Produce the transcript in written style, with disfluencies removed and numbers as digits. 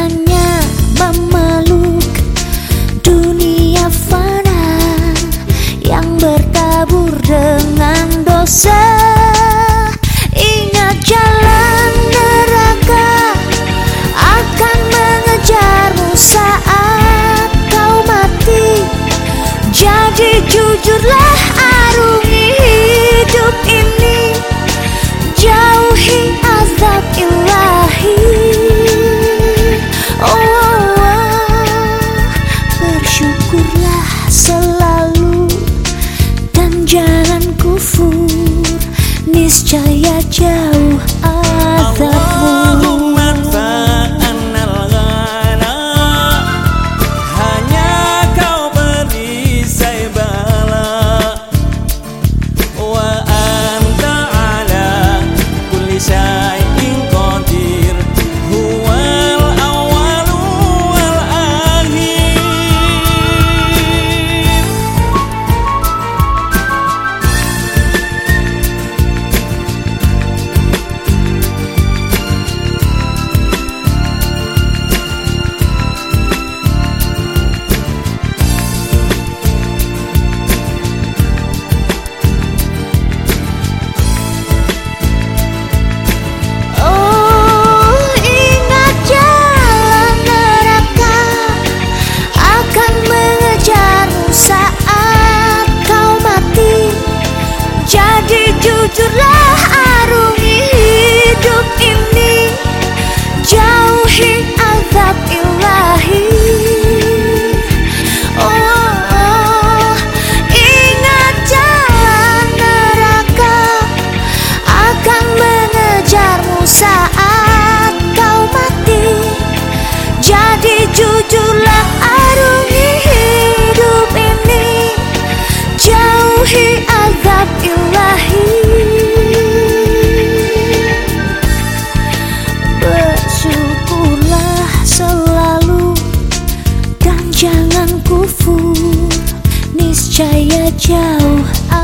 hanya memeluk dunia fana yang bertabur dengan dosa. Ingat jalan neraka akan mengejarmu saat kau mati. Jadi jujurlah, arungi hidup ini, jauhi azab ilahi. Bersyukurlah selalu dan jangan kufur, niscaya jauh azabmu. Jujurlah, arungi hidup ini, jauhi azab ilahi. Ingat jalan neraka akan mengejarmu saat kau mati. Jadi jujurlah, arungi hidup ini, jauhi azab ilahi. Bersyukurlah selalu dan jangan kufur, niscaya jauh